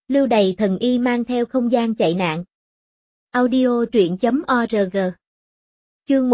Lưu Đày thần y mang theo không gian chạy nạn. Audio truyện.org. Chương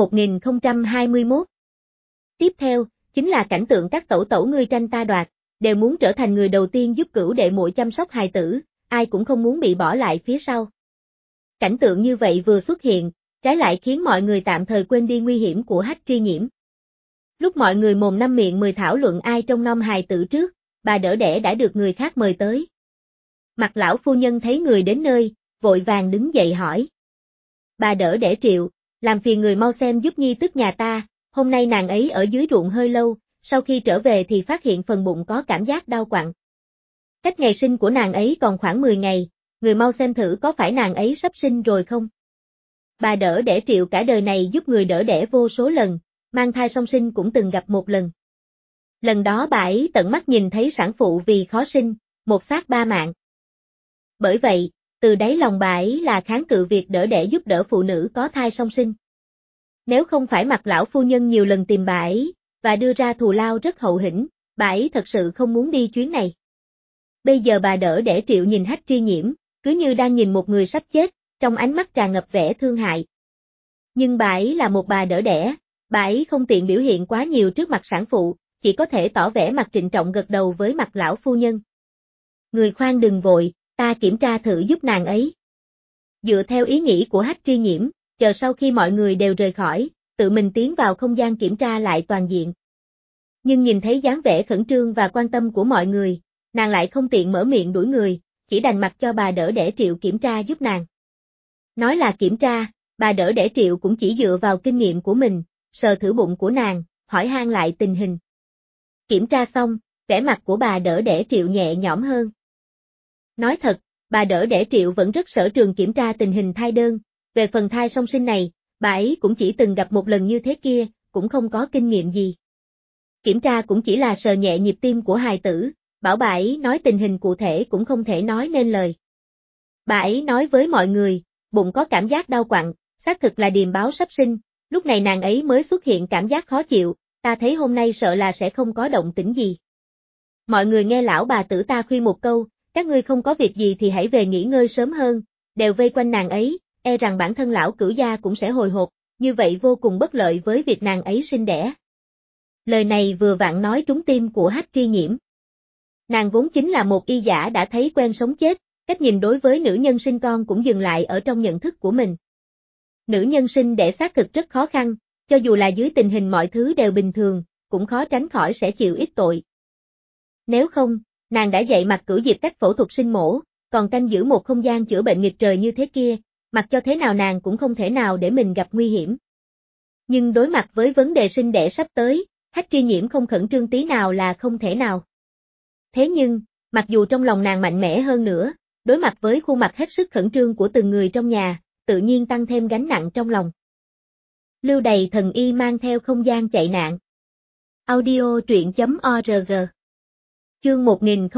1021. Tiếp theo, chính là cảnh tượng các tẩu tẩu ngươi tranh ta đoạt, đều muốn trở thành người đầu tiên giúp cửu đệ muội chăm sóc hài tử, ai cũng không muốn bị bỏ lại phía sau. Cảnh tượng như vậy vừa xuất hiện, trái lại khiến mọi người tạm thời quên đi nguy hiểm của Hách Tri Nhiễm. Lúc mọi người mồm năm miệng mười thảo luận ai trông nom hài tử trước, bà đỡ đẻ đã được người khác mời tới. Mặt lão phu nhân thấy người đến nơi, vội vàng đứng dậy hỏi. Bà đỡ đẻ Triệu, làm phiền người mau xem giúp nhi tức nhà ta, hôm nay nàng ấy ở dưới ruộng hơi lâu, sau khi trở về thì phát hiện phần bụng có cảm giác đau quặn. Cách ngày sinh của nàng ấy còn khoảng 10 ngày, người mau xem thử có phải nàng ấy sắp sinh rồi không? Bà đỡ đẻ Triệu cả đời này giúp người đỡ đẻ vô số lần, mang thai song sinh cũng từng gặp một lần. Lần đó bà ấy tận mắt nhìn thấy sản phụ vì khó sinh, một xác ba mạng. Bởi vậy, từ đáy lòng bà ấy là kháng cự việc đỡ đẻ giúp đỡ phụ nữ có thai song sinh. Nếu không phải Mặt lão phu nhân nhiều lần tìm bà ấy, và đưa ra thù lao rất hậu hĩnh, bà ấy thật sự không muốn đi chuyến này. Bây giờ bà đỡ đẻ Triệu nhìn Hách Tri Nhiễm, cứ như đang nhìn một người sắp chết, trong ánh mắt tràn ngập vẻ thương hại. Nhưng bà ấy là một bà đỡ đẻ, bà ấy không tiện biểu hiện quá nhiều trước mặt sản phụ, chỉ có thể tỏ vẻ mặt trịnh trọng gật đầu với Mặt lão phu nhân. Người khoan đừng vội, ta kiểm tra thử giúp nàng ấy. Dựa theo ý nghĩ của Hách Tri Nhiễm, chờ sau khi mọi người đều rời khỏi, tự mình tiến vào không gian kiểm tra lại toàn diện. Nhưng nhìn thấy dáng vẻ khẩn trương và quan tâm của mọi người, nàng lại không tiện mở miệng đuổi người, chỉ đành mặc cho bà đỡ đẻ Triệu kiểm tra giúp nàng. Nói là kiểm tra, bà đỡ đẻ Triệu cũng chỉ dựa vào kinh nghiệm của mình, sờ thử bụng của nàng, hỏi han lại tình hình. Kiểm tra xong, vẻ mặt của bà đỡ đẻ Triệu nhẹ nhõm hơn. Nói thật, bà đỡ đẻ Triệu vẫn rất sở trường kiểm tra tình hình thai đơn, về phần thai song sinh này, bà ấy cũng chỉ từng gặp một lần như thế kia, cũng không có kinh nghiệm gì. Kiểm tra cũng chỉ là sờ nhẹ nhịp tim của hài tử, bảo bà ấy nói tình hình cụ thể cũng không thể nói nên lời. Bà ấy nói với mọi người, bụng có cảm giác đau quặn, xác thực là điềm báo sắp sinh, lúc này nàng ấy mới xuất hiện cảm giác khó chịu, ta thấy hôm nay sợ là sẽ không có động tĩnh gì. Mọi người nghe lão bà tử ta khuyên một câu, các ngươi không có việc gì thì hãy về nghỉ ngơi sớm hơn, đều vây quanh nàng ấy, e rằng bản thân lão cửu gia cũng sẽ hồi hộp, như vậy vô cùng bất lợi với việc nàng ấy sinh đẻ. Lời này vừa vặn nói trúng tim của Hách Tri Nhiễm. Nàng vốn chính là một y giả đã thấy quen sống chết, cách nhìn đối với nữ nhân sinh con cũng dừng lại ở trong nhận thức của mình. Nữ nhân sinh đẻ xác thực rất khó khăn, cho dù là dưới tình hình mọi thứ đều bình thường, cũng khó tránh khỏi sẽ chịu ít tội. Nếu không, nàng đã dạy Mặt Cửu Diệp cách phẫu thuật sinh mổ, còn canh giữ một không gian chữa bệnh nghịch trời như thế kia, mặc cho thế nào nàng cũng không thể nào để mình gặp nguy hiểm. Nhưng đối mặt với vấn đề sinh đẻ sắp tới, Hách Tri Nhiễm không khẩn trương tí nào là không thể nào. Thế nhưng, mặc dù trong lòng nàng mạnh mẽ hơn nữa, đối mặt với khuôn mặt hết sức khẩn trương của từng người trong nhà, tự nhiên tăng thêm gánh nặng trong lòng. Lưu Đày thần y mang theo không gian chạy nạn. Audio truyện.org. Chương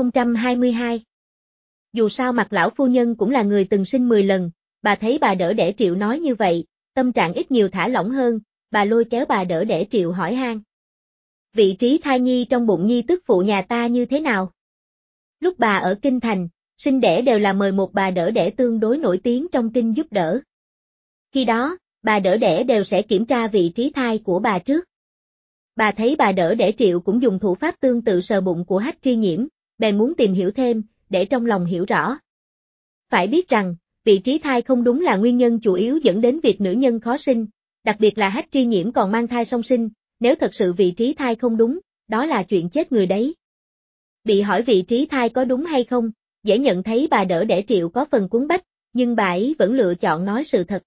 1022. Dù sao Mặt lão phu nhân cũng là người từng sinh 10 lần, bà thấy bà đỡ đẻ Triệu nói như vậy, tâm trạng ít nhiều thả lỏng hơn, bà lôi kéo bà đỡ đẻ Triệu hỏi han. Vị trí thai nhi trong bụng nhi tức phụ nhà ta như thế nào? Lúc bà ở Kinh Thành, sinh đẻ đều là mời một bà đỡ đẻ tương đối nổi tiếng trong kinh giúp đỡ. Khi đó, bà đỡ đẻ đều sẽ kiểm tra vị trí thai của bà trước. Bà thấy bà đỡ đẻ Triệu cũng dùng thủ pháp tương tự sờ bụng của Hách Tri Nhiễm, bèn muốn tìm hiểu thêm, để trong lòng hiểu rõ. Phải biết rằng, vị trí thai không đúng là nguyên nhân chủ yếu dẫn đến việc nữ nhân khó sinh, đặc biệt là Hách Tri Nhiễm còn mang thai song sinh, nếu thật sự vị trí thai không đúng, đó là chuyện chết người đấy. Bị hỏi vị trí thai có đúng hay không, dễ nhận thấy bà đỡ đẻ Triệu có phần cuốn bách, nhưng bà ấy vẫn lựa chọn nói sự thật.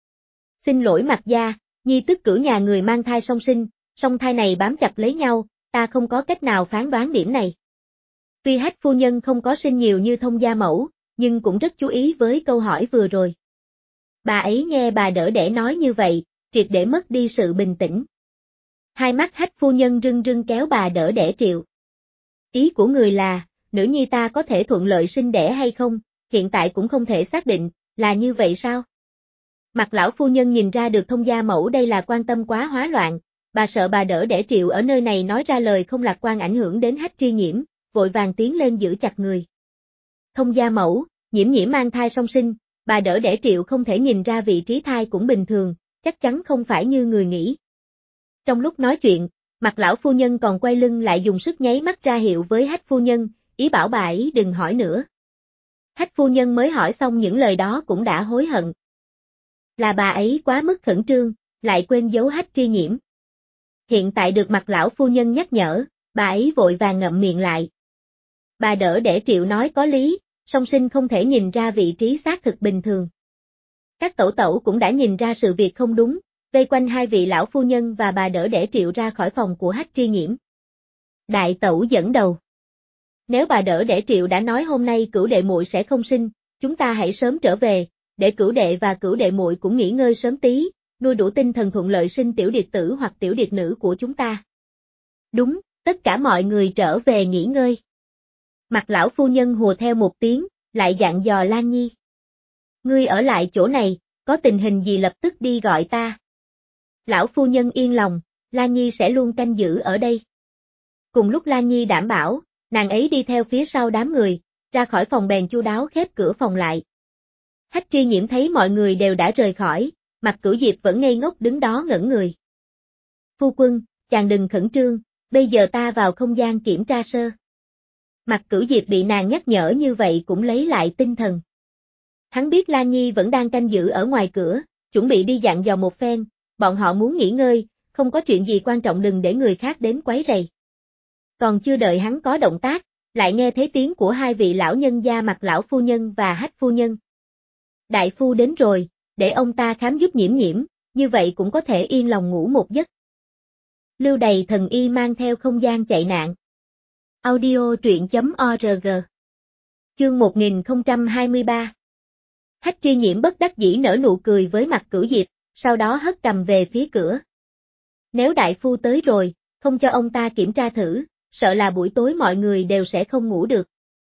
Xin lỗi Mặt gia, nhi tức cửu nhà người mang thai song sinh, song thai này bám chặt lấy nhau, ta không có cách nào phán đoán điểm này. Tuy Hách phu nhân không có sinh nhiều như Thông gia mẫu, nhưng cũng rất chú ý với câu hỏi vừa rồi. Bà ấy nghe bà đỡ đẻ nói như vậy, triệt để mất đi sự bình tĩnh. Hai mắt Hách phu nhân rưng rưng kéo bà đỡ đẻ Triệu. Ý của người là, nữ nhi ta có thể thuận lợi sinh đẻ hay không, hiện tại cũng không thể xác định, là như vậy sao? Mặt lão phu nhân nhìn ra được Thông gia mẫu đây là quan tâm quá hóa loạn, bà sợ bà đỡ đẻ Triệu ở nơi này nói ra lời không lạc quan ảnh hưởng đến Hách Tri Nhiễm, vội vàng tiến lên giữ chặt người. Thông gia mẫu, Nhiễm Nhiễm mang thai song sinh, bà đỡ đẻ Triệu không thể nhìn ra vị trí thai cũng bình thường, chắc chắn không phải như người nghĩ. Trong lúc nói chuyện, Mặt lão phu nhân còn quay lưng lại dùng sức nháy mắt ra hiệu với Hách phu nhân, ý bảo bà ấy đừng hỏi nữa. Hách phu nhân mới hỏi xong những lời đó cũng đã hối hận. Là bà ấy quá mức khẩn trương, lại quên giấu Hách Tri Nhiễm. Hiện tại được Mặt lão phu nhân nhắc nhở, bà ấy vội vàng ngậm miệng lại. Bà đỡ đẻ Triệu nói có lý, song sinh không thể nhìn ra vị trí xác thực bình thường. Các tẩu tẩu cũng đã nhìn ra sự việc không đúng, vây quanh hai vị lão phu nhân và bà đỡ đẻ Triệu ra khỏi phòng của Hách Tri Nhiễm. Đại tẩu dẫn đầu. Nếu bà đỡ đẻ Triệu đã nói hôm nay cửu đệ muội sẽ không sinh, chúng ta hãy sớm trở về, để cửu đệ và cửu đệ muội cũng nghỉ ngơi sớm tí, nuôi đủ tinh thần thuận lợi sinh tiểu điệt tử hoặc tiểu điệt nữ của chúng ta. Đúng, tất cả mọi người trở về nghỉ ngơi. Mặt lão phu nhân hùa theo một tiếng, lại dặn dò Lan Nhi. Ngươi ở lại chỗ này, có tình hình gì lập tức đi gọi ta. Lão phu nhân yên lòng, Lan Nhi sẽ luôn canh giữ ở đây. Cùng lúc Lan Nhi đảm bảo, nàng ấy đi theo phía sau đám người, ra khỏi phòng bèn chu đáo khép cửa phòng lại. Hách Tri Nhiễm thấy mọi người đều đã rời khỏi, Mặt Cửu Diệp vẫn ngây ngốc đứng đó ngẩn người. Phu quân, chàng đừng khẩn trương, bây giờ ta vào không gian kiểm tra sơ. Mặt Cửu Diệp bị nàng nhắc nhở như vậy cũng lấy lại tinh thần. Hắn biết Lan Nhi vẫn đang canh giữ ở ngoài cửa, chuẩn bị đi dặn dò một phen, bọn họ muốn nghỉ ngơi, không có chuyện gì quan trọng đừng để người khác đến quấy rầy. Còn chưa đợi hắn có động tác, lại nghe thấy tiếng của hai vị lão nhân gia Mặt lão phu nhân và Hách phu nhân. Đại phu đến rồi, để ông ta khám giúp Nhiễm Nhiễm, như vậy cũng có thể yên lòng ngủ một giấc. Lưu Đầy thần y mang theo không gian chạy nạn. Audio truyện.org. Chương 1023. Hách Tri Nhiễm bất đắc dĩ nở nụ cười với Mặt Cửu Diệp, sau đó hất cầm về phía cửa. Nếu đại phu tới rồi, không cho ông ta kiểm tra thử, sợ là buổi tối mọi người đều sẽ không ngủ được.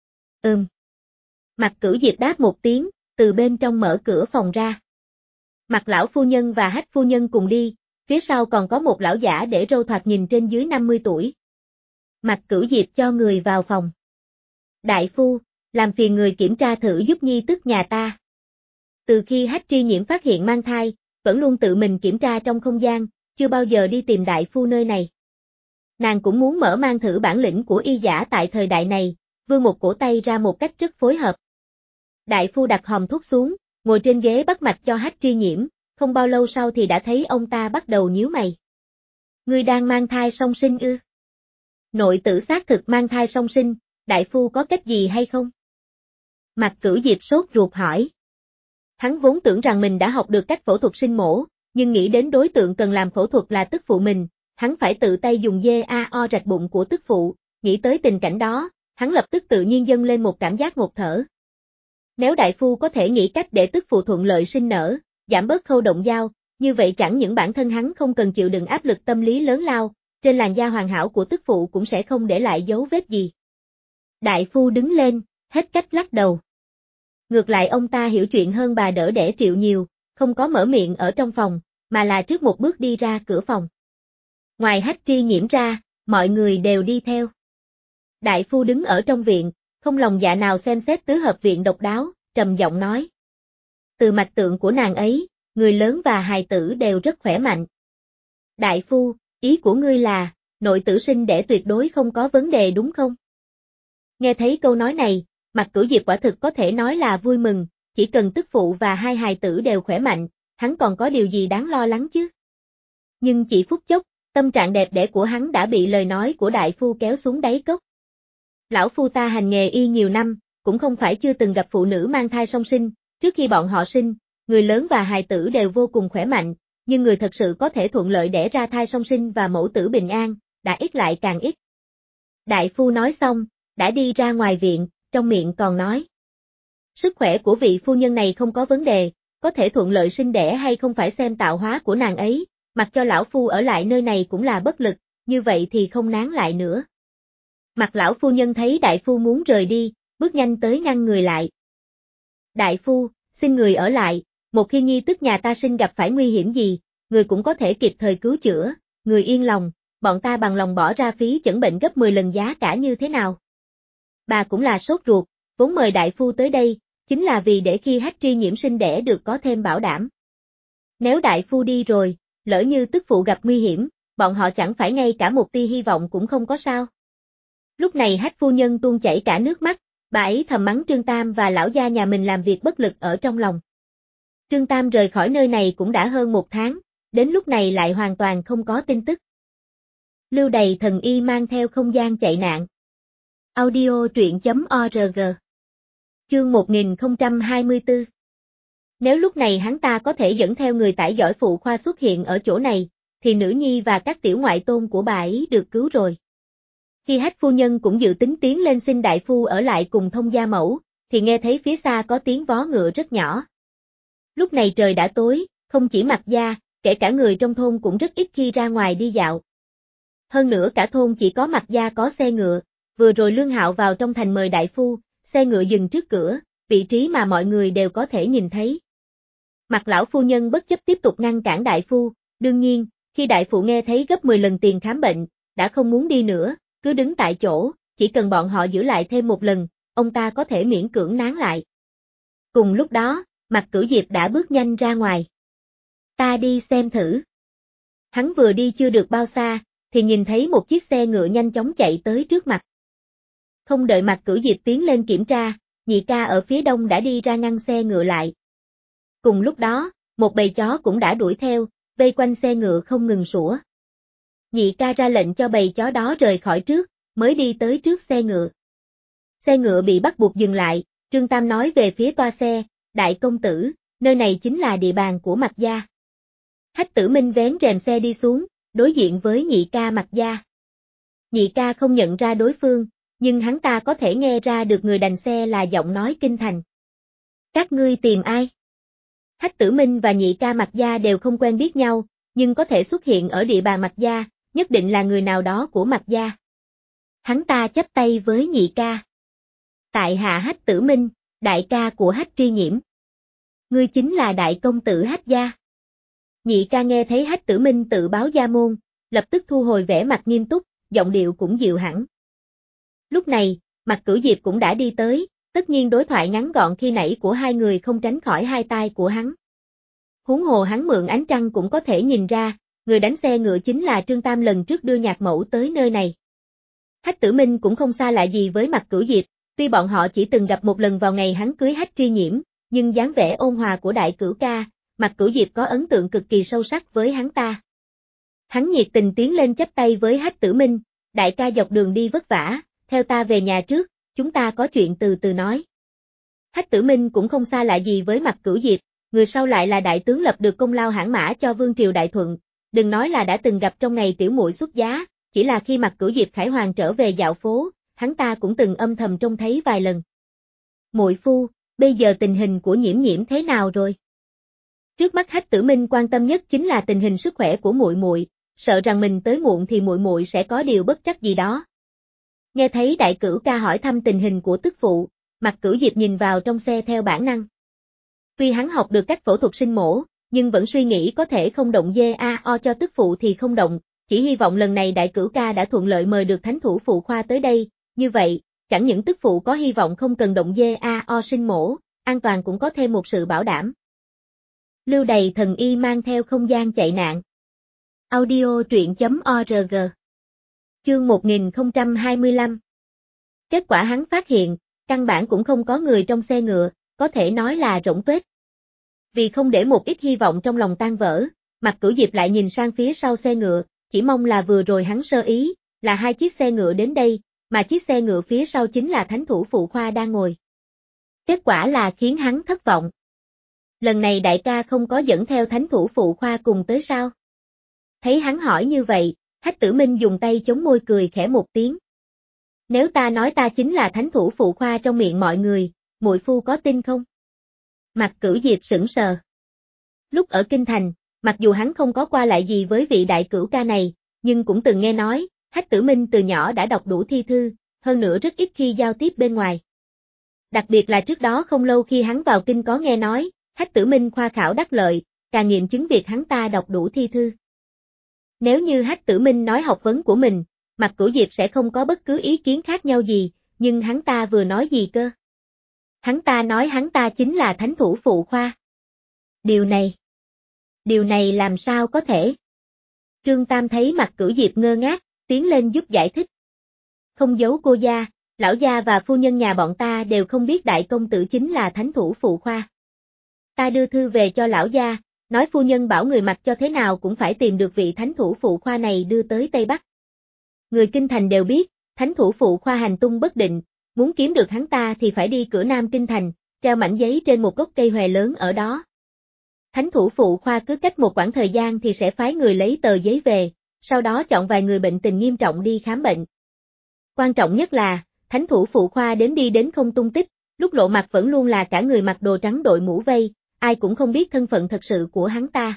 Mặt Cửu Diệp đáp một tiếng, từ bên trong mở cửa phòng ra. Mặt lão phu nhân và Hách phu nhân cùng đi, phía sau còn có một lão giả để râu thoạt nhìn trên dưới 50 tuổi. Mặt Cửu Diệp cho người vào phòng. Đại phu, làm phiền người kiểm tra thử giúp nhi tức nhà ta. Từ khi Hách Tri Nhiễm phát hiện mang thai, vẫn luôn tự mình kiểm tra trong không gian, chưa bao giờ đi tìm đại phu nơi này. Nàng cũng muốn mở mang thử bản lĩnh của y giả tại thời đại này, vươn một cổ tay ra một cách rất phối hợp. Đại phu đặt hòm thuốc xuống, ngồi trên ghế bắt mạch cho Hách Tri Nhiễm, không bao lâu sau thì đã thấy ông ta bắt đầu nhíu mày. Ngươi đang mang thai song sinh ư? Nội tử xác thực mang thai song sinh, đại phu có cách gì hay không? Mặt Cửu Diệp sốt ruột hỏi. Hắn vốn tưởng rằng mình đã học được cách phẫu thuật sinh mổ, nhưng nghĩ đến đối tượng cần làm phẫu thuật là tức phụ mình, hắn phải tự tay dùng dao rạch bụng của tức phụ, nghĩ tới tình cảnh đó, hắn lập tức tự nhiên dâng lên một cảm giác ngột thở. Nếu đại phu có thể nghĩ cách để tức phụ thuận lợi sinh nở, giảm bớt khâu động dao, như vậy chẳng những bản thân hắn không cần chịu đựng áp lực tâm lý lớn lao, trên làn da hoàn hảo của tức phụ cũng sẽ không để lại dấu vết gì. Đại phu đứng lên, hết cách lắc đầu. Ngược lại ông ta hiểu chuyện hơn bà đỡ đẻ Triệu nhiều, không có mở miệng ở trong phòng, mà là trước một bước đi ra cửa phòng. Ngoài Hách Tri Nhiễm ra, mọi người đều đi theo. Đại phu đứng ở trong viện, không lòng dạ nào xem xét tứ hợp viện độc đáo, trầm giọng nói. Từ mạch tượng của nàng ấy, người lớn và hài tử đều rất khỏe mạnh. Đại phu, ý của ngươi là, nội tử sinh đẻ tuyệt đối không có vấn đề đúng không? Nghe thấy câu nói này, Mặt Cửu Diệp quả thực có thể nói là vui mừng, chỉ cần tức phụ và hai hài tử đều khỏe mạnh, hắn còn có điều gì đáng lo lắng chứ? Nhưng chỉ phút chốc, tâm trạng đẹp đẽ của hắn đã bị lời nói của đại phu kéo xuống đáy cốc. Lão phu ta hành nghề y nhiều năm, cũng không phải chưa từng gặp phụ nữ mang thai song sinh, trước khi bọn họ sinh, người lớn và hài tử đều vô cùng khỏe mạnh, nhưng người thật sự có thể thuận lợi đẻ ra thai song sinh và mẫu tử bình an, đã ít lại càng ít. Đại phu nói xong, đã đi ra ngoài viện, trong miệng còn nói. Sức khỏe của vị phu nhân này không có vấn đề, có thể thuận lợi sinh đẻ hay không phải xem tạo hóa của nàng ấy, mặc cho lão phu ở lại nơi này cũng là bất lực, như vậy thì không nán lại nữa. Mặt lão phu nhân thấy đại phu muốn rời đi, bước nhanh tới ngăn người lại. Đại phu, xin người ở lại, một khi nhi tức nhà ta sinh gặp phải nguy hiểm gì, người cũng có thể kịp thời cứu chữa, người yên lòng, bọn ta bằng lòng bỏ ra phí chẩn bệnh gấp 10 lần giá cả như thế nào. Bà cũng là sốt ruột, vốn mời đại phu tới đây, chính là vì để khi Hách Tri Nhiễm sinh đẻ được có thêm bảo đảm. Nếu đại phu đi rồi, lỡ như tức phụ gặp nguy hiểm, bọn họ chẳng phải ngay cả một tia hy vọng cũng không có sao. Lúc này Hách phu nhân tuôn chảy cả nước mắt, bà ấy thầm mắng Trương Tam và lão gia nhà mình làm việc bất lực ở trong lòng. Trương Tam rời khỏi nơi này cũng đã hơn 1 tháng, đến lúc này lại hoàn toàn không có tin tức. Lưu Đầy thần y mang theo không gian chạy nạn. Audio truyện.org. Chương 1024. Nếu lúc này hắn ta có thể dẫn theo người tải giỏi phụ khoa xuất hiện ở chỗ này, thì nữ nhi và các tiểu ngoại tôn của bà ấy được cứu rồi. Khi Hách phu nhân cũng dự tính tiến lên xin đại phu ở lại cùng thông gia mẫu, thì nghe thấy phía xa có tiếng vó ngựa rất nhỏ. Lúc này trời đã tối, không chỉ Mạc gia, kể cả người trong thôn cũng rất ít khi ra ngoài đi dạo. Hơn nữa cả thôn chỉ có Mạc gia có xe ngựa, vừa rồi Lương Hạo vào trong thành mời đại phu, xe ngựa dừng trước cửa, vị trí mà mọi người đều có thể nhìn thấy. Mạc lão phu nhân bất chấp tiếp tục ngăn cản đại phu, đương nhiên, khi đại phụ nghe thấy gấp 10 lần tiền khám bệnh, đã không muốn đi nữa, cứ đứng tại chỗ, chỉ cần bọn họ giữ lại thêm 1 lần, ông ta có thể miễn cưỡng nán lại. Cùng lúc đó, Mạc Cửu Diệp đã bước nhanh ra ngoài. Ta đi xem thử. Hắn vừa đi chưa được bao xa, thì nhìn thấy một chiếc xe ngựa nhanh chóng chạy tới trước mặt. Không đợi Mạc Cửu Diệp tiến lên kiểm tra, nhị ca ở phía đông đã đi ra ngăn xe ngựa lại. Cùng lúc đó, một bầy chó cũng đã đuổi theo, vây quanh xe ngựa không ngừng sủa. Nhị ca ra lệnh cho bầy chó đó rời khỏi trước, mới đi tới trước xe ngựa. Xe ngựa bị bắt buộc dừng lại, Trương Tam nói về phía toa xe, đại công tử, nơi này chính là địa bàn của Mạc gia. Hách Tử Minh vén rèm xe đi xuống, đối diện với nhị ca Mạc gia. Nhị ca không nhận ra đối phương, nhưng hắn ta có thể nghe ra được người đành xe là giọng nói kinh thành. Các ngươi tìm ai? Hách Tử Minh và nhị ca Mạc gia đều không quen biết nhau, nhưng có thể xuất hiện ở địa bàn Mạc gia, nhất định là người nào đó của Mạc gia. Hắn ta chắp tay với nhị ca. Tại hạ Hách Tử Minh, đại ca của Hách Tri Nhiễm. Ngươi chính là đại công tử Hách gia. Nhị ca nghe thấy Hách Tử Minh tự báo gia môn, lập tức thu hồi vẻ mặt nghiêm túc, giọng điệu cũng dịu hẳn. Lúc này, Mạc Cửu Diệp cũng đã đi tới, tất nhiên đối thoại ngắn gọn khi nãy của hai người không tránh khỏi hai tai của hắn. Huống hồ hắn mượn ánh trăng cũng có thể nhìn ra, người đánh xe ngựa chính là Trương Tam lần trước đưa nhạc mẫu tới nơi này. Hách Tử Minh cũng không xa lạ gì với Mạc Cửu Diệp, tuy bọn họ chỉ từng gặp một lần vào ngày hắn cưới Hách Tri Nhiễm, nhưng dáng vẻ ôn hòa của đại cửu ca, Mạc Cửu Diệp có ấn tượng cực kỳ sâu sắc với hắn ta. Hắn nhiệt tình tiến lên chắp tay với Hách Tử Minh, đại ca dọc đường đi vất vả, theo ta về nhà trước, chúng ta có chuyện từ từ nói. Hách Tử Minh cũng không xa lạ gì với Mạc Cửu Diệp, người sau lại là đại tướng lập được công lao hãn mã cho Vương triều Đại Thuận, đừng nói là đã từng gặp trong ngày tiểu muội xuất giá, chỉ là khi Mạc Cửu Diệp khải hoàn trở về dạo phố, hắn ta cũng từng âm thầm trông thấy vài lần. Muội phu, bây giờ tình hình của Nhiễm Nhiễm thế nào rồi? Trước mắt Hách Tử Minh quan tâm nhất chính là tình hình sức khỏe của muội muội, sợ rằng mình tới muộn thì muội muội sẽ có điều bất trắc gì đó. Nghe thấy đại cửu ca hỏi thăm tình hình của tức phụ, Mạc Cửu Diệp nhìn vào trong xe theo bản năng. Tuy hắn học được cách phẫu thuật sinh mổ, nhưng vẫn suy nghĩ có thể không động GAO cho tức phụ thì không động, chỉ hy vọng lần này đại cửu ca đã thuận lợi mời được thánh thủ phụ khoa tới đây, như vậy, chẳng những tức phụ có hy vọng không cần động GAO sinh mổ, an toàn cũng có thêm một sự bảo đảm. Lưu Đầy thần y mang theo không gian chạy nạn. Audio truyện.org. Chương 1025. Kết quả hắn phát hiện, căn bản cũng không có người trong xe ngựa, có thể nói là rỗng tuếch. Vì không để một ít hy vọng trong lòng tan vỡ, Mạc Cửu Diệp lại nhìn sang phía sau xe ngựa, chỉ mong là vừa rồi hắn sơ ý, là 2 chiếc xe ngựa đến đây, mà chiếc xe ngựa phía sau chính là thánh thủ phụ khoa đang ngồi. Kết quả là khiến hắn thất vọng. Lần này đại ca không có dẫn theo thánh thủ phụ khoa cùng tới sao? Thấy hắn hỏi như vậy, Hách Tử Minh dùng tay chống môi cười khẽ một tiếng. Nếu ta nói ta chính là thánh thủ phụ khoa trong miệng mọi người, muội phu có tin không? Mạc Cửu Diệp sững sờ. Lúc ở Kinh Thành, mặc dù hắn không có qua lại gì với vị đại cửu ca này, nhưng cũng từng nghe nói, Hách Tử Minh từ nhỏ đã đọc đủ thi thư, hơn nữa rất ít khi giao tiếp bên ngoài. Đặc biệt là trước đó không lâu khi hắn vào kinh có nghe nói, Hách Tử Minh khoa khảo đắc lợi, càng nghiệm chứng việc hắn ta đọc đủ thi thư. Nếu như Hách Tử Minh nói học vấn của mình, Mạc Cửu Diệp sẽ không có bất cứ ý kiến khác nhau gì, nhưng hắn ta vừa nói gì cơ? Hắn ta nói hắn ta chính là thánh thủ phụ khoa. Điều này làm sao có thể? Trương Tam thấy mặt Cửu Diệp ngơ ngác, tiến lên giúp giải thích. Không giấu cô gia, lão gia và phu nhân nhà bọn ta đều không biết đại công tử chính là thánh thủ phụ khoa. Ta đưa thư về cho lão gia, nói phu nhân bảo người mặc cho thế nào cũng phải tìm được vị thánh thủ phụ khoa này đưa tới Tây Bắc. Người kinh thành đều biết, thánh thủ phụ khoa hành tung bất định, muốn kiếm được hắn ta thì phải đi cửa Nam kinh thành, treo mảnh giấy trên một gốc cây hòe lớn ở đó. Thánh thủ phụ khoa cứ cách một quãng thời gian thì sẽ phái người lấy tờ giấy về, sau đó chọn vài người bệnh tình nghiêm trọng đi khám bệnh. Quan trọng nhất là, thánh thủ phụ khoa đi đến không tung tích, lúc lộ mặt vẫn luôn là cả người mặc đồ trắng đội mũ vây, ai cũng không biết thân phận thật sự của hắn ta.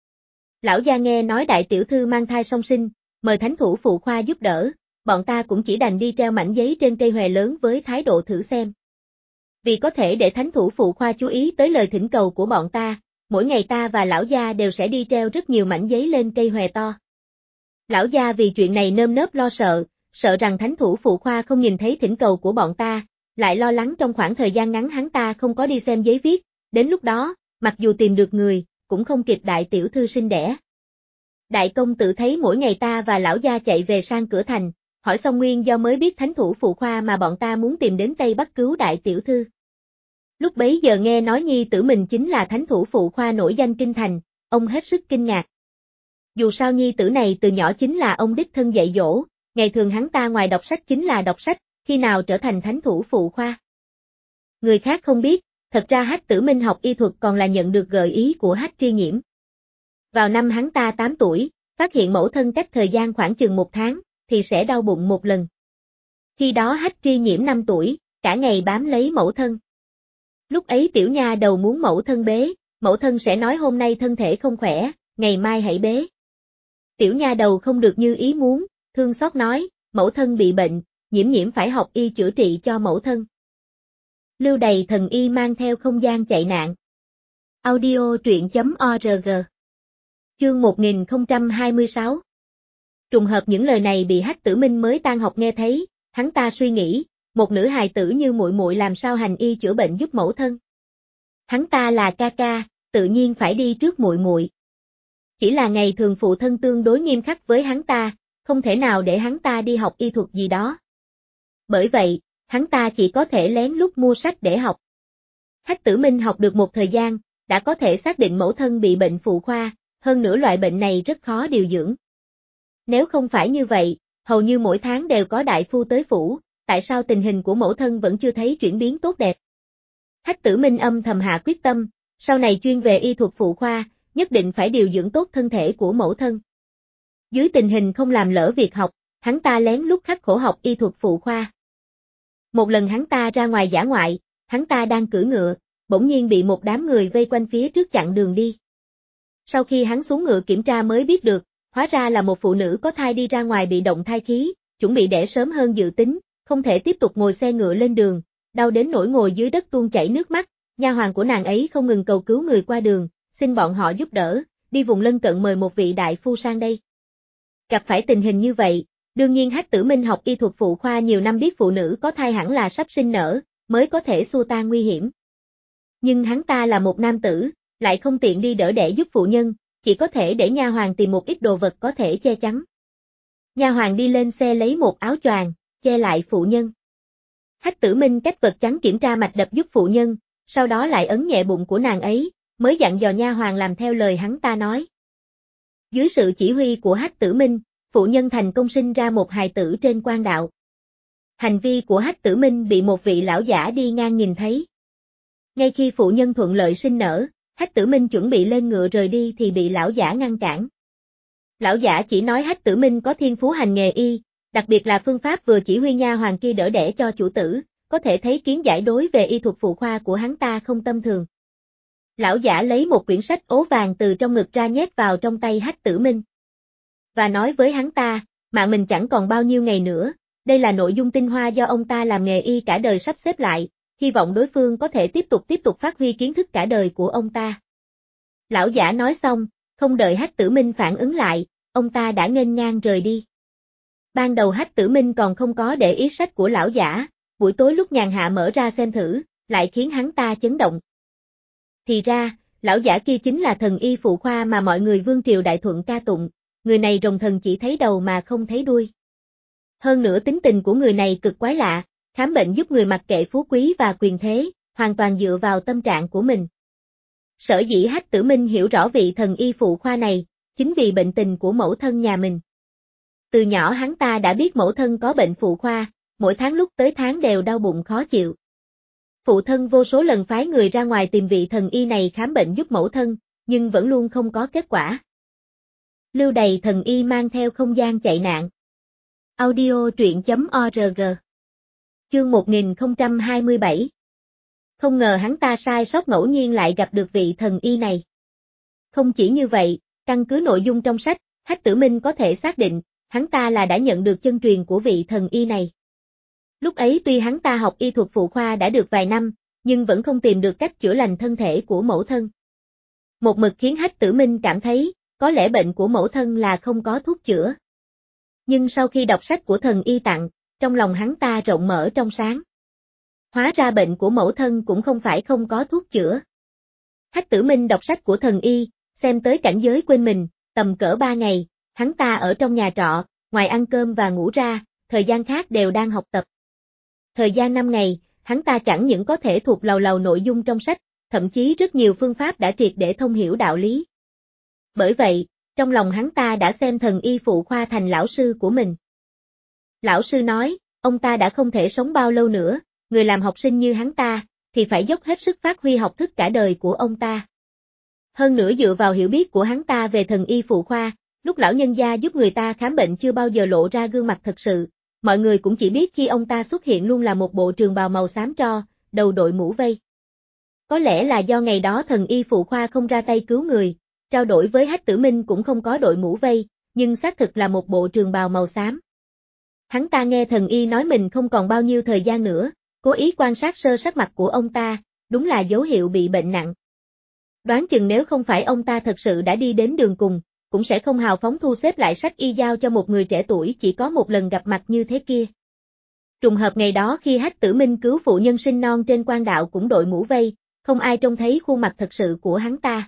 Lão gia nghe nói đại tiểu thư mang thai song sinh, mời thánh thủ phụ khoa giúp đỡ, bọn ta cũng chỉ đành đi treo mảnh giấy trên cây hòe lớn với thái độ thử xem. Vì có thể để thánh thủ phụ khoa chú ý tới lời thỉnh cầu của bọn ta, mỗi ngày ta và lão gia đều sẽ đi treo rất nhiều mảnh giấy lên cây hòe to. Lão gia vì chuyện này nơm nớp lo sợ rằng thánh thủ phụ khoa không nhìn thấy thỉnh cầu của bọn ta, lại lo lắng trong khoảng thời gian ngắn hắn ta không có đi xem giấy viết, đến lúc đó, mặc dù tìm được người, cũng không kịp đại tiểu thư sinh đẻ. Đại công tử thấy mỗi ngày ta và lão gia chạy về sang cửa thành, hỏi xong nguyên do mới biết thánh thủ phụ khoa mà bọn ta muốn tìm đến Tây Bắc cứu đại tiểu thư. Lúc bấy giờ nghe nói nhi tử mình chính là thánh thủ phụ khoa nổi danh kinh thành, ông hết sức kinh ngạc. Dù sao nhi tử này từ nhỏ chính là ông đích thân dạy dỗ, ngày thường hắn ta ngoài đọc sách chính là đọc sách, khi nào trở thành thánh thủ phụ khoa. Người khác không biết, thật ra Hách Tử Minh học y thuật còn là nhận được gợi ý của Hách Tri Nhiễm. Vào năm hắn ta 8 tuổi, phát hiện mẫu thân cách thời gian khoảng chừng 1 tháng, thì sẽ đau bụng một lần. Khi đó Hách Tri Nhiễm 5 tuổi, cả ngày bám lấy mẫu thân. Lúc ấy tiểu nha đầu muốn mẫu thân bế, mẫu thân sẽ nói hôm nay thân thể không khỏe, ngày mai hãy bế. Tiểu nha đầu không được như ý muốn, thương xót nói, mẫu thân bị bệnh, Nhiễm phải học y chữa trị cho mẫu thân. Lưu đầy thần y mang theo không gian chạy nạn. Audio truyện.org. Chương 1026. Trùng hợp những lời này bị Hách Tử Minh mới tan học nghe thấy, hắn ta suy nghĩ, một nữ hài tử như muội muội làm sao hành y chữa bệnh giúp mẫu thân. Hắn ta là ca ca, tự nhiên phải đi trước muội muội. Chỉ là ngày thường phụ thân tương đối nghiêm khắc với hắn ta, không thể nào để hắn ta đi học y thuật gì đó. Bởi vậy, hắn ta chỉ có thể lén lút mua sách để học. Hách Tử Minh học được một thời gian, đã có thể xác định mẫu thân bị bệnh phụ khoa, hơn nữa loại bệnh này rất khó điều dưỡng. Nếu không phải như vậy, hầu như mỗi tháng đều có đại phu tới phủ, tại sao tình hình của mẫu thân vẫn chưa thấy chuyển biến tốt đẹp? Hách Tử Minh âm thầm hạ quyết tâm, sau này chuyên về y thuật phụ khoa, nhất định phải điều dưỡng tốt thân thể của mẫu thân. Dưới tình hình không làm lỡ việc học, hắn ta lén lút khắc khổ học y thuật phụ khoa. Một lần hắn ta ra ngoài dã ngoại, hắn ta đang cưỡi ngựa, bỗng nhiên bị một đám người vây quanh phía trước chặn đường đi. Sau khi hắn xuống ngựa kiểm tra mới biết được, hóa ra là một phụ nữ có thai đi ra ngoài bị động thai khí, chuẩn bị đẻ sớm hơn dự tính, không thể tiếp tục ngồi xe ngựa lên đường, đau đến nỗi ngồi dưới đất tuôn chảy nước mắt, nha hoàn của nàng ấy không ngừng cầu cứu người qua đường, xin bọn họ giúp đỡ, đi vùng lân cận mời một vị đại phu sang đây. Gặp phải tình hình như vậy, đương nhiên Hách Tử Minh học y thuật phụ khoa nhiều năm biết phụ nữ có thai hẳn là sắp sinh nở, mới có thể xua tan nguy hiểm. Nhưng hắn ta là một nam tử, lại không tiện đi đỡ đẻ giúp phụ nhân, chỉ có thể để nha hoàn tìm một ít đồ vật có thể che chắn. Nha hoàn đi lên xe lấy một áo choàng, che lại phụ nhân. Hách Tử Minh cách vật chắn kiểm tra mạch đập giúp phụ nhân, sau đó lại ấn nhẹ bụng của nàng ấy, mới dặn dò nha hoàn làm theo lời hắn ta nói. Dưới sự chỉ huy của Hách Tử Minh, phụ nhân thành công sinh ra một hài tử trên quan đạo. Hành vi của Hách Tử Minh bị một vị lão giả đi ngang nhìn thấy. Ngay khi phụ nhân thuận lợi sinh nở, Hách Tử Minh chuẩn bị lên ngựa rời đi thì bị lão giả ngăn cản. Lão giả chỉ nói Hách Tử Minh có thiên phú hành nghề y, đặc biệt là phương pháp vừa chỉ huy nha hoàn kia đỡ đẻ cho chủ tử, có thể thấy kiến giải đối về y thuật phụ khoa của hắn ta không tầm thường. Lão giả lấy một quyển sách ố vàng từ trong ngực ra nhét vào trong tay Hách Tử Minh. Và nói với hắn ta, mạng mình chẳng còn bao nhiêu ngày nữa, đây là nội dung tinh hoa do ông ta làm nghề y cả đời sắp xếp lại, hy vọng đối phương có thể tiếp tục phát huy kiến thức cả đời của ông ta. Lão giả nói xong, không đợi Hách Tử Minh phản ứng lại, ông ta đã nghênh ngang rời đi. Ban đầu Hách Tử Minh còn không có để ý sách của lão giả, buổi tối lúc nhàn hạ mở ra xem thử, lại khiến hắn ta chấn động. Thì ra, lão giả kia chính là thần y phụ khoa mà mọi người Vương Triều Đại Thuận ca tụng, người này rồng thần chỉ thấy đầu mà không thấy đuôi. Hơn nữa tính tình của người này cực quái lạ, khám bệnh giúp người mặc kệ phú quý và quyền thế, hoàn toàn dựa vào tâm trạng của mình. Sở dĩ Hách Tử Minh hiểu rõ vị thần y phụ khoa này, chính vì bệnh tình của mẫu thân nhà mình. Từ nhỏ hắn ta đã biết mẫu thân có bệnh phụ khoa, mỗi tháng lúc tới tháng đều đau bụng khó chịu. Phụ thân vô số lần phái người ra ngoài tìm vị thần y này khám bệnh giúp mẫu thân, nhưng vẫn luôn không có kết quả. Lưu đày thần y mang theo không gian chạy nạn. Audio truyện.org. Chương 1027. Không ngờ hắn ta sai sót ngẫu nhiên lại gặp được vị thần y này. Không chỉ như vậy, căn cứ nội dung trong sách, Hách Tử Minh có thể xác định, hắn ta là đã nhận được chân truyền của vị thần y này. Lúc ấy tuy hắn ta học y thuật phụ khoa đã được vài năm, nhưng vẫn không tìm được cách chữa lành thân thể của mẫu thân. Một mực khiến Hách Tử Minh cảm thấy, có lẽ bệnh của mẫu thân là không có thuốc chữa. Nhưng sau khi đọc sách của thần y tặng, trong lòng hắn ta rộng mở trong sáng. Hóa ra bệnh của mẫu thân cũng không phải không có thuốc chữa. Hách Tử Minh đọc sách của thần y, xem tới cảnh giới quên mình, tầm cỡ 3 ngày, hắn ta ở trong nhà trọ, ngoài ăn cơm và ngủ ra, thời gian khác đều đang học tập. Thời gian 5 ngày, hắn ta chẳng những có thể thuộc lầu lầu nội dung trong sách, thậm chí rất nhiều phương pháp đã triệt để thông hiểu đạo lý. Bởi vậy, trong lòng hắn ta đã xem thần y phụ khoa thành lão sư của mình. Lão sư nói, ông ta đã không thể sống bao lâu nữa, người làm học sinh như hắn ta, thì phải dốc hết sức phát huy học thức cả đời của ông ta. Hơn nữa dựa vào hiểu biết của hắn ta về thần y phụ khoa, lúc lão nhân gia giúp người ta khám bệnh chưa bao giờ lộ ra gương mặt thật sự, mọi người cũng chỉ biết khi ông ta xuất hiện luôn là một bộ trường bào màu xám tro, đầu đội mũ vây. Có lẽ là do ngày đó thần y phụ khoa không ra tay cứu người, trao đổi với Hách Tử Minh cũng không có đội mũ vây, nhưng xác thực là một bộ trường bào màu xám. Hắn ta nghe thần y nói mình không còn bao nhiêu thời gian nữa, cố ý quan sát sơ sắc mặt của ông ta, đúng là dấu hiệu bị bệnh nặng. Đoán chừng nếu không phải ông ta thật sự đã đi đến đường cùng, cũng sẽ không hào phóng thu xếp lại sách y giao cho một người trẻ tuổi chỉ có một lần gặp mặt như thế kia. Trùng hợp ngày đó khi Hách Tử Minh cứu phụ nhân sinh non trên quan đạo cũng đội mũ vây, không ai trông thấy khuôn mặt thật sự của hắn ta.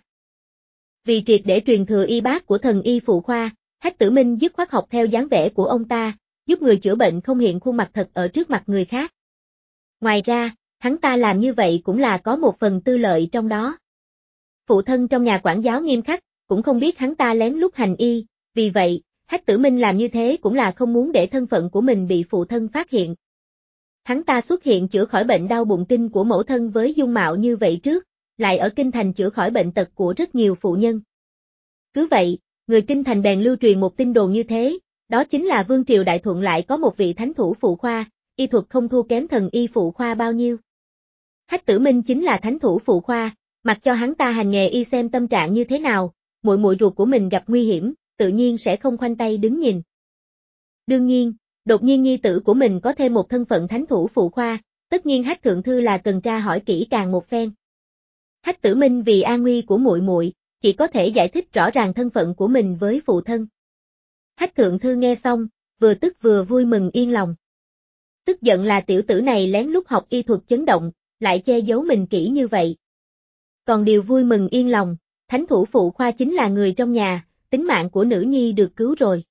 Vì triệt để truyền thừa y bác của thần y phụ khoa, Hách Tử Minh dứt khoát học theo dáng vẻ của ông ta, giúp người chữa bệnh không hiện khuôn mặt thật ở trước mặt người khác. Ngoài ra, hắn ta làm như vậy cũng là có một phần tư lợi trong đó. Phụ thân trong nhà quản giáo nghiêm khắc, cũng không biết hắn ta lén lút hành y, vì vậy, Hách Tử Minh làm như thế cũng là không muốn để thân phận của mình bị phụ thân phát hiện. Hắn ta xuất hiện chữa khỏi bệnh đau bụng kinh của mẫu thân với dung mạo như vậy trước, lại ở kinh thành chữa khỏi bệnh tật của rất nhiều phụ nhân. Cứ vậy, người kinh thành bèn lưu truyền một tin đồn như thế, đó chính là Vương Triều Đại Thuận lại có một vị thánh thủ phụ khoa, y thuật không thua kém thần y phụ khoa bao nhiêu. Hách Tử Minh chính là thánh thủ phụ khoa, mặc cho hắn ta hành nghề y xem tâm trạng như thế nào, muội muội ruột của mình gặp nguy hiểm, tự nhiên sẽ không khoanh tay đứng nhìn. Đương nhiên, đột nhiên nhi tử của mình có thêm một thân phận thánh thủ phụ khoa, tất nhiên Hách thượng thư là cần tra hỏi kỹ càng một phen. Hách Tử Minh vì an nguy của muội muội, chỉ có thể giải thích rõ ràng thân phận của mình với phụ thân. Hách thượng thư nghe xong, vừa tức vừa vui mừng yên lòng. Tức giận là tiểu tử này lén lút học y thuật chấn động, lại che giấu mình kỹ như vậy. Còn điều vui mừng yên lòng, thánh thủ phụ khoa chính là người trong nhà, tính mạng của nữ nhi được cứu rồi.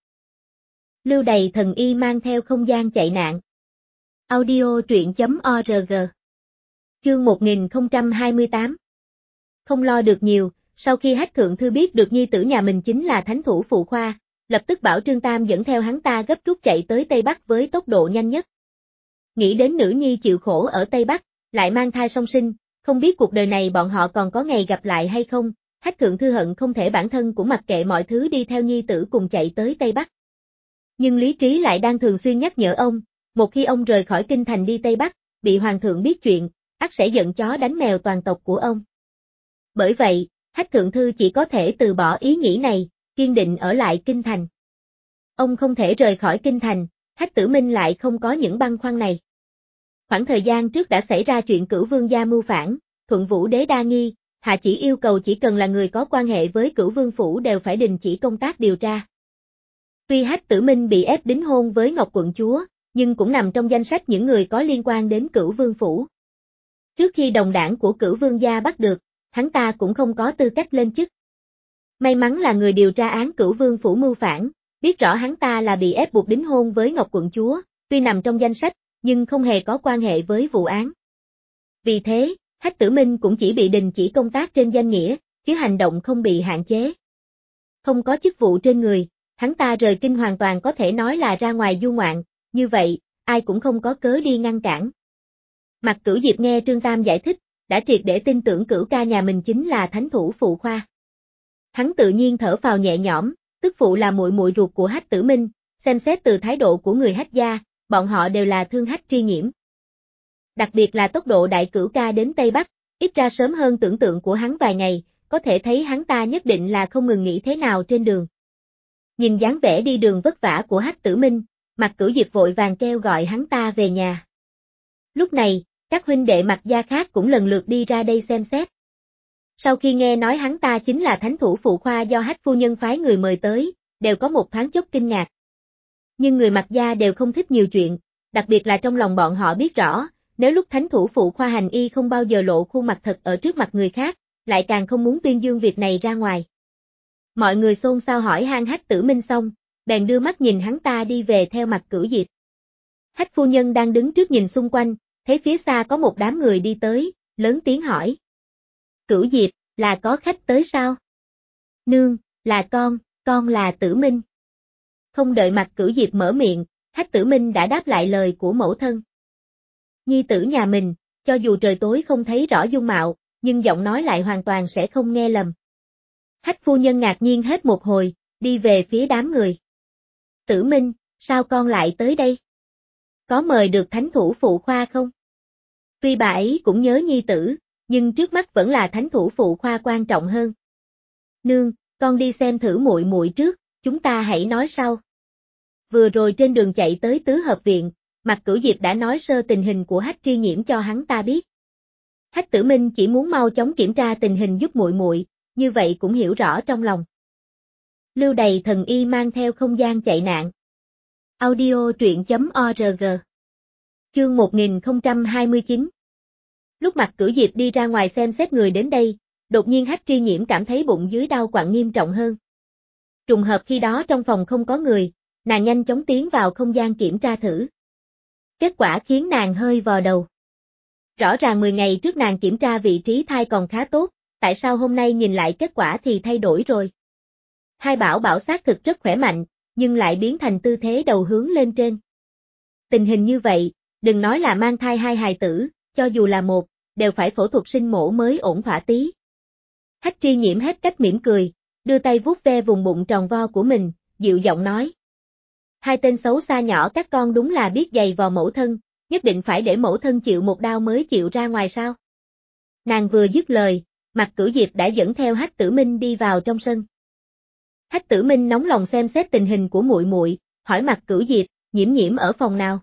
Lưu đày thần y mang theo không gian chạy nạn. Audio truyện.org. Chương 1028. Không lo được nhiều, sau khi Hách thượng thư biết được nhi tử nhà mình chính là thánh thủ phụ khoa, lập tức bảo Trương Tam dẫn theo hắn ta gấp rút chạy tới Tây Bắc với tốc độ nhanh nhất. Nghĩ đến nữ nhi chịu khổ ở Tây Bắc, lại mang thai song sinh, không biết cuộc đời này bọn họ còn có ngày gặp lại hay không, Hách thượng thư hận không thể bản thân cũng mặc kệ mọi thứ đi theo nhi tử cùng chạy tới Tây Bắc. Nhưng lý trí lại đang thường xuyên nhắc nhở ông, một khi ông rời khỏi kinh thành đi Tây Bắc, bị hoàng thượng biết chuyện, ắt sẽ giận chó đánh mèo toàn tộc của ông. Bởi vậy, Hách thượng thư chỉ có thể từ bỏ ý nghĩ này, kiên định ở lại kinh thành. Ông không thể rời khỏi kinh thành, Hách Tử Minh lại không có những băn khoăn này. Khoảng thời gian trước đã xảy ra chuyện Cửu Vương gia mưu phản, Thuận Vũ đế đa nghi, hạ chỉ yêu cầu chỉ cần là người có quan hệ với Cửu Vương phủ đều phải đình chỉ công tác điều tra. Tuy Hách Tử Minh bị ép đính hôn với Ngọc quận chúa, nhưng cũng nằm trong danh sách những người có liên quan đến Cửu Vương phủ. Trước khi đồng đảng của Cửu Vương gia bắt được, hắn ta cũng không có tư cách lên chức. May mắn là người điều tra án Cửu Vương phủ mưu phản, biết rõ hắn ta là bị ép buộc đính hôn với Ngọc quận chúa, tuy nằm trong danh sách, nhưng không hề có quan hệ với vụ án. Vì thế, Hách Tử Minh cũng chỉ bị đình chỉ công tác trên danh nghĩa, chứ hành động không bị hạn chế. Không có chức vụ trên người, hắn ta rời kinh hoàn toàn có thể nói là ra ngoài du ngoạn, như vậy, ai cũng không có cớ đi ngăn cản. Mạc Cửu Diệp nghe Trương Tam giải thích, đã triệt để tin tưởng Cửu ca nhà mình chính là thánh thủ phụ khoa. Hắn tự nhiên thở phào nhẹ nhõm, tức phụ là muội muội ruột của Hách Tử Minh, xem xét từ thái độ của người Hách gia, bọn họ đều là thương Hách Tri Nhiễm. Đặc biệt là tốc độ đại Cửu ca đến Tây Bắc, ít ra sớm hơn tưởng tượng của hắn vài ngày, có thể thấy hắn ta nhất định là không ngừng nghĩ thế nào trên đường. Nhìn dáng vẻ đi đường vất vả của Hách Tử Minh, Mạc Cửu Diệp vội vàng kêu gọi hắn ta về nhà. Lúc này, các huynh đệ Mạc gia khác cũng lần lượt đi ra đây xem xét. Sau khi nghe nói hắn ta chính là thánh thủ phụ khoa do Hách phu nhân phái người mời tới, đều có một thoáng chốc kinh ngạc. Nhưng người Mạc gia đều không thích nhiều chuyện, đặc biệt là trong lòng bọn họ biết rõ, nếu lúc thánh thủ phụ khoa hành y không bao giờ lộ khuôn mặt thật ở trước mặt người khác, lại càng không muốn tuyên dương việc này ra ngoài. Mọi người xôn xao hỏi han Hách Tử Minh xong, bèn đưa mắt nhìn hắn ta đi về theo Mạc Cửu Diệp. Hách phu nhân đang đứng trước nhìn xung quanh, thấy phía xa có một đám người đi tới, lớn tiếng hỏi. Cửu Diệp, là có khách tới sao? Nương, là con là Tử Minh. Không đợi Mạc Cửu Diệp mở miệng, Hách Tử Minh đã đáp lại lời của mẫu thân. Nhi tử nhà mình, cho dù trời tối không thấy rõ dung mạo, nhưng giọng nói lại hoàn toàn sẽ không nghe lầm. Hách phu nhân ngạc nhiên hết một hồi, đi về phía đám người. Tử Minh, sao con lại tới đây? Có mời được thánh thủ phụ khoa không? Tuy bà ấy cũng nhớ nhi tử, nhưng trước mắt vẫn là thánh thủ phụ khoa quan trọng hơn. Nương, con đi xem thử muội muội trước, chúng ta hãy nói sau. Vừa rồi trên đường chạy tới tứ hợp viện, Mạc Cửu Diệp đã nói sơ tình hình của Hách Tri Nhiễm cho hắn ta biết. Hách Tử Minh chỉ muốn mau chóng kiểm tra tình hình giúp muội muội, như vậy cũng hiểu rõ trong lòng. Lưu Đầy thần y mang theo không gian chạy nạn. Audio truyện.org. Chương 1029. Lúc Mạc Cửu Diệp đi ra ngoài xem xét người đến đây, đột nhiên Hách Tri Nhiễm cảm thấy bụng dưới đau quặn nghiêm trọng hơn. Trùng hợp khi đó trong phòng không có người, nàng nhanh chóng tiến vào không gian kiểm tra thử. Kết quả khiến nàng hơi vò đầu. Rõ ràng 10 ngày trước nàng kiểm tra vị trí thai còn khá tốt, tại sao hôm nay nhìn lại kết quả thì thay đổi rồi? Hai bảo xác thực rất khỏe mạnh, nhưng lại biến thành tư thế đầu hướng lên trên. Tình hình như vậy, đừng nói là mang thai hai hài tử, cho dù là một, đều phải phẫu thuật sinh mổ mới ổn thỏa tí. Hách Tri Nhiễm hết cách mỉm cười, đưa tay vuốt ve vùng bụng tròn vo của mình, dịu giọng nói. Hai tên xấu xa nhỏ các con đúng là biết giày vò mẫu thân, nhất định phải để mẫu thân chịu một đau mới chịu ra ngoài sao. Nàng vừa dứt lời, Mạc Cửu Diệp đã dẫn theo Hách Tử Minh đi vào trong sân. Hách Tử Minh nóng lòng xem xét tình hình của muội muội, hỏi Mạc Cửu Diệp, Nhiễm Nhiễm ở phòng nào?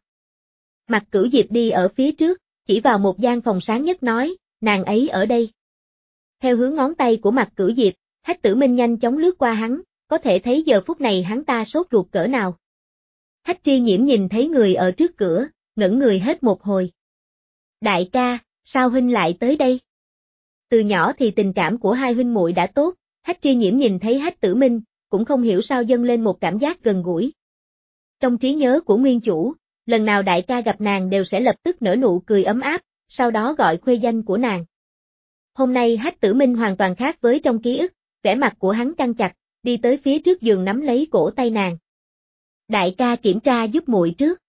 Mạc Cửu Diệp đi ở phía trước, chỉ vào một gian phòng sáng nhất nói, nàng ấy ở đây. Theo hướng ngón tay của Mạc Cửu Diệp, Hách Tử Minh nhanh chóng lướt qua hắn, có thể thấy giờ phút này hắn ta sốt ruột cỡ nào. Hách Tri Nhiễm nhìn thấy người ở trước cửa, ngẩn người hết một hồi. Đại ca, sao huynh lại tới đây? Từ nhỏ thì tình cảm của hai huynh muội đã tốt, Hách Tri Nhiễm nhìn thấy Hách Tử Minh, cũng không hiểu sao dâng lên một cảm giác gần gũi. Trong trí nhớ của nguyên chủ, lần nào đại ca gặp nàng đều sẽ lập tức nở nụ cười ấm áp, sau đó gọi khuê danh của nàng. Hôm nay Hách Tử Minh hoàn toàn khác với trong ký ức, vẻ mặt của hắn căng chặt, đi tới phía trước giường nắm lấy cổ tay nàng. Đại ca kiểm tra giúp muội trước.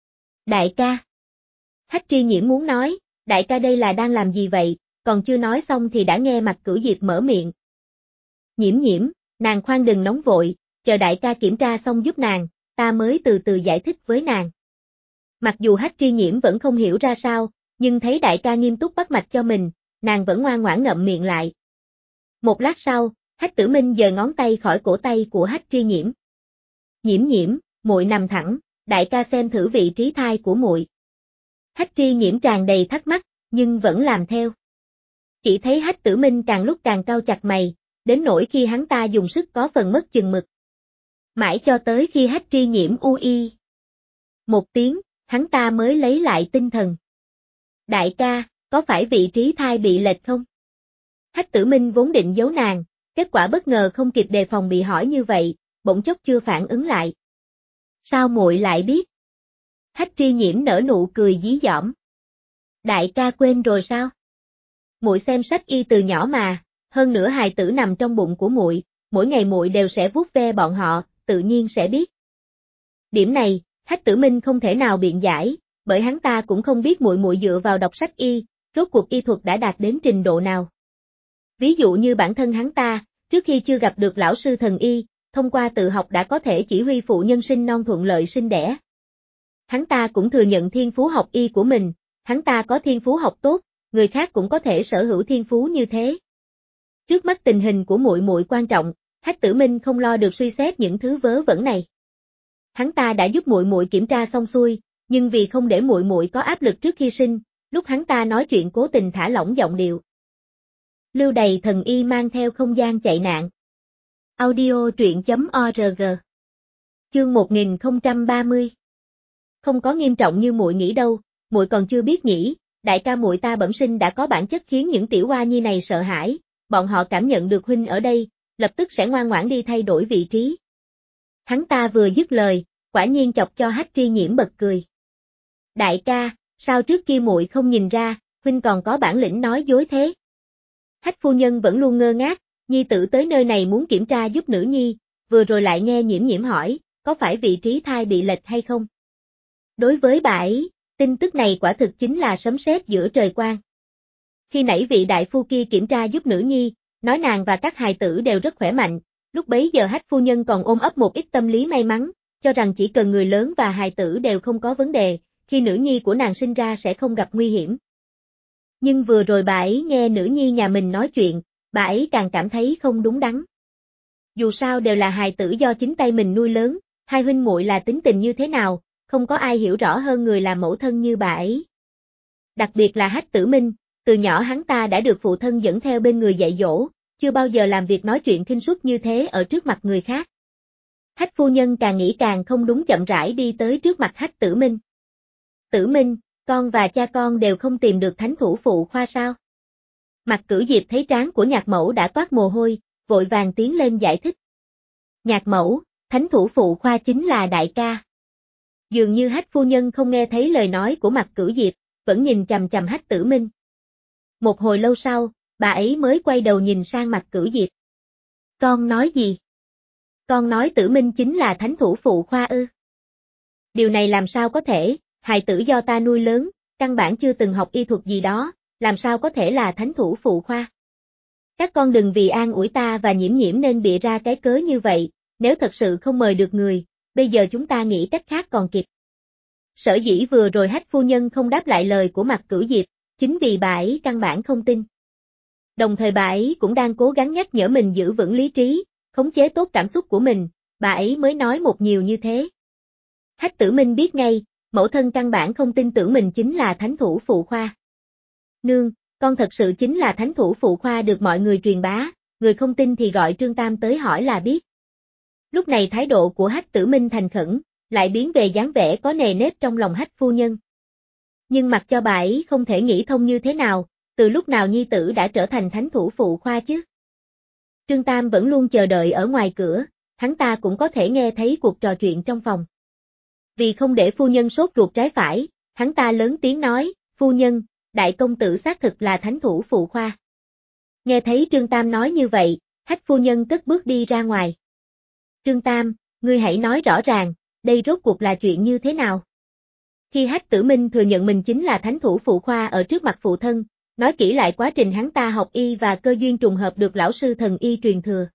Đại ca. Hách Tri Nhiễm muốn nói, đại ca đây là đang làm gì vậy, còn chưa nói xong thì đã nghe Mạc Cửu Diệp mở miệng. Nhiễm Nhiễm, nàng khoan đừng nóng vội, chờ đại ca kiểm tra xong giúp nàng, ta mới từ từ giải thích với nàng. Mặc dù Hách Tri Nhiễm vẫn không hiểu ra sao, nhưng thấy đại ca nghiêm túc bắt mạch cho mình, nàng vẫn ngoan ngoãn ngậm miệng lại. Một lát sau, Hách Tử Minh giơ ngón tay khỏi cổ tay của Hách Tri Nhiễm. Nhiễm Nhiễm, muội nằm thẳng, đại ca xem thử vị trí thai của muội. Hách Tri Nhiễm tràn đầy thắc mắc, nhưng vẫn làm theo. Chỉ thấy Hách Tử Minh càng lúc càng cau chặt mày, đến nỗi khi hắn ta dùng sức có phần mất chừng mực. Mãi cho tới khi Hách Tri Nhiễm một tiếng, hắn ta mới lấy lại tinh thần. Đại ca, có phải vị trí thai bị lệch không? Hách Tử Minh vốn định giấu nàng, kết quả bất ngờ không kịp đề phòng bị hỏi như vậy, bỗng chốc chưa phản ứng lại. Sao muội lại biết? Hách Tri Nhiễm nở nụ cười dí dỏm. Đại ca quên rồi sao? Muội xem sách y từ nhỏ mà, hơn nữa hài tử nằm trong bụng của muội, mỗi ngày muội đều sẽ vuốt ve bọn họ, tự nhiên sẽ biết. Điểm này, Hách Tử Minh không thể nào biện giải, bởi hắn ta cũng không biết muội muội dựa vào đọc sách y, rốt cuộc y thuật đã đạt đến trình độ nào. Ví dụ như bản thân hắn ta, trước khi chưa gặp được lão sư thần y, thông qua tự học đã có thể chỉ huy phụ nhân sinh non thuận lợi sinh đẻ. Hắn ta cũng thừa nhận thiên phú học y của mình, hắn ta có thiên phú học tốt, người khác cũng có thể sở hữu thiên phú như thế. Trước mắt tình hình của muội muội quan trọng, Hách Tử Minh không lo được suy xét những thứ vớ vẩn này. Hắn ta đã giúp muội muội kiểm tra xong xuôi, nhưng vì không để muội muội có áp lực trước khi sinh, lúc hắn ta nói chuyện cố tình thả lỏng giọng điệu. Lưu Đày thần y mang theo không gian chạy nạn. Audio truyện.org. Chương 1030. Không có nghiêm trọng như muội nghĩ đâu, muội còn chưa biết nhỉ, đại ca muội ta bẩm sinh đã có bản chất khiến những tiểu hoa nhi này sợ hãi, bọn họ cảm nhận được huynh ở đây, lập tức sẽ ngoan ngoãn đi thay đổi vị trí. Hắn ta vừa dứt lời, quả nhiên chọc cho Hách Tri Nhiễm bật cười. Đại ca, sao trước kia muội không nhìn ra, huynh còn có bản lĩnh nói dối thế? Hách phu nhân vẫn luôn ngơ ngác, nhi tử tới nơi này muốn kiểm tra giúp nữ nhi, vừa rồi lại nghe Nhiễm Nhiễm hỏi, có phải vị trí thai bị lệch hay không? Đối với bà ấy, tin tức này quả thực chính là sấm sét giữa trời quang. Khi nãy vị đại phu kia kiểm tra giúp nữ nhi, nói nàng và các hài tử đều rất khỏe mạnh, lúc bấy giờ Hách phu nhân còn ôm ấp một ít tâm lý may mắn, cho rằng chỉ cần người lớn và hài tử đều không có vấn đề, khi nữ nhi của nàng sinh ra sẽ không gặp nguy hiểm. Nhưng vừa rồi bà ấy nghe nữ nhi nhà mình nói chuyện, bà ấy càng cảm thấy không đúng đắn. Dù sao đều là hài tử do chính tay mình nuôi lớn, hai huynh muội là tính tình như thế nào, không có ai hiểu rõ hơn người làm mẫu thân như bà ấy. Đặc biệt là Hách Tử Minh, từ nhỏ hắn ta đã được phụ thân dẫn theo bên người dạy dỗ, chưa bao giờ làm việc nói chuyện khinh suất như thế ở trước mặt người khác. Hách phu nhân càng nghĩ càng không đúng, chậm rãi đi tới trước mặt Hách Tử Minh. Tử Minh, con và cha con đều không tìm được thánh thủ phụ khoa sao? Mặt Cửu Diệp thấy trán của nhạc mẫu đã toát mồ hôi, vội vàng tiến lên giải thích. Nhạc mẫu, thánh thủ phụ khoa chính là đại ca. Dường như Hách phu nhân không nghe thấy lời nói của Mặt Cửu Diệp, vẫn nhìn chằm chằm Hách Tử Minh. Một hồi lâu sau, bà ấy mới quay đầu nhìn sang Mặt Cửu Diệp. Con nói gì? Con nói Tử Minh chính là thánh thủ phụ khoa ư? Điều này làm sao có thể, hài tử do ta nuôi lớn, căn bản chưa từng học y thuật gì đó, làm sao có thể là thánh thủ phụ khoa? Các con đừng vì an ủi ta và Nhiễm Nhiễm nên bịa ra cái cớ như vậy, nếu thật sự không mời được người, bây giờ chúng ta nghĩ cách khác còn kịp. Sở dĩ vừa rồi Hách phu nhân không đáp lại lời của Mặt Cửu Diệp, chính vì bà ấy căn bản không tin. Đồng thời bà ấy cũng đang cố gắng nhắc nhở mình giữ vững lý trí, khống chế tốt cảm xúc của mình, bà ấy mới nói một nhiều như thế. Hách Tử Minh biết ngay, mẫu thân căn bản không tin tưởng mình chính là thánh thủ phụ khoa. Nương, con thật sự chính là thánh thủ phụ khoa được mọi người truyền bá, người không tin thì gọi Trương Tam tới hỏi là biết. Lúc này thái độ của Hách Tử Minh thành khẩn, lại biến về dáng vẻ có nề nếp trong lòng Hách phu nhân. Nhưng mặc cho bà ấy không thể nghĩ thông như thế nào, từ lúc nào nhi tử đã trở thành thánh thủ phụ khoa chứ. Trương Tam vẫn luôn chờ đợi ở ngoài cửa, hắn ta cũng có thể nghe thấy cuộc trò chuyện trong phòng. Vì không để phu nhân sốt ruột trái phải, hắn ta lớn tiếng nói, phu nhân, đại công tử xác thực là thánh thủ phụ khoa. Nghe thấy Trương Tam nói như vậy, Hách phu nhân cất bước đi ra ngoài. Trương Tam, ngươi hãy nói rõ ràng, đây rốt cuộc là chuyện như thế nào? Khi Hách Tử Minh thừa nhận mình chính là thánh thủ phụ khoa ở trước mặt phụ thân, nói kỹ lại quá trình hắn ta học y và cơ duyên trùng hợp được lão sư thần y truyền thừa.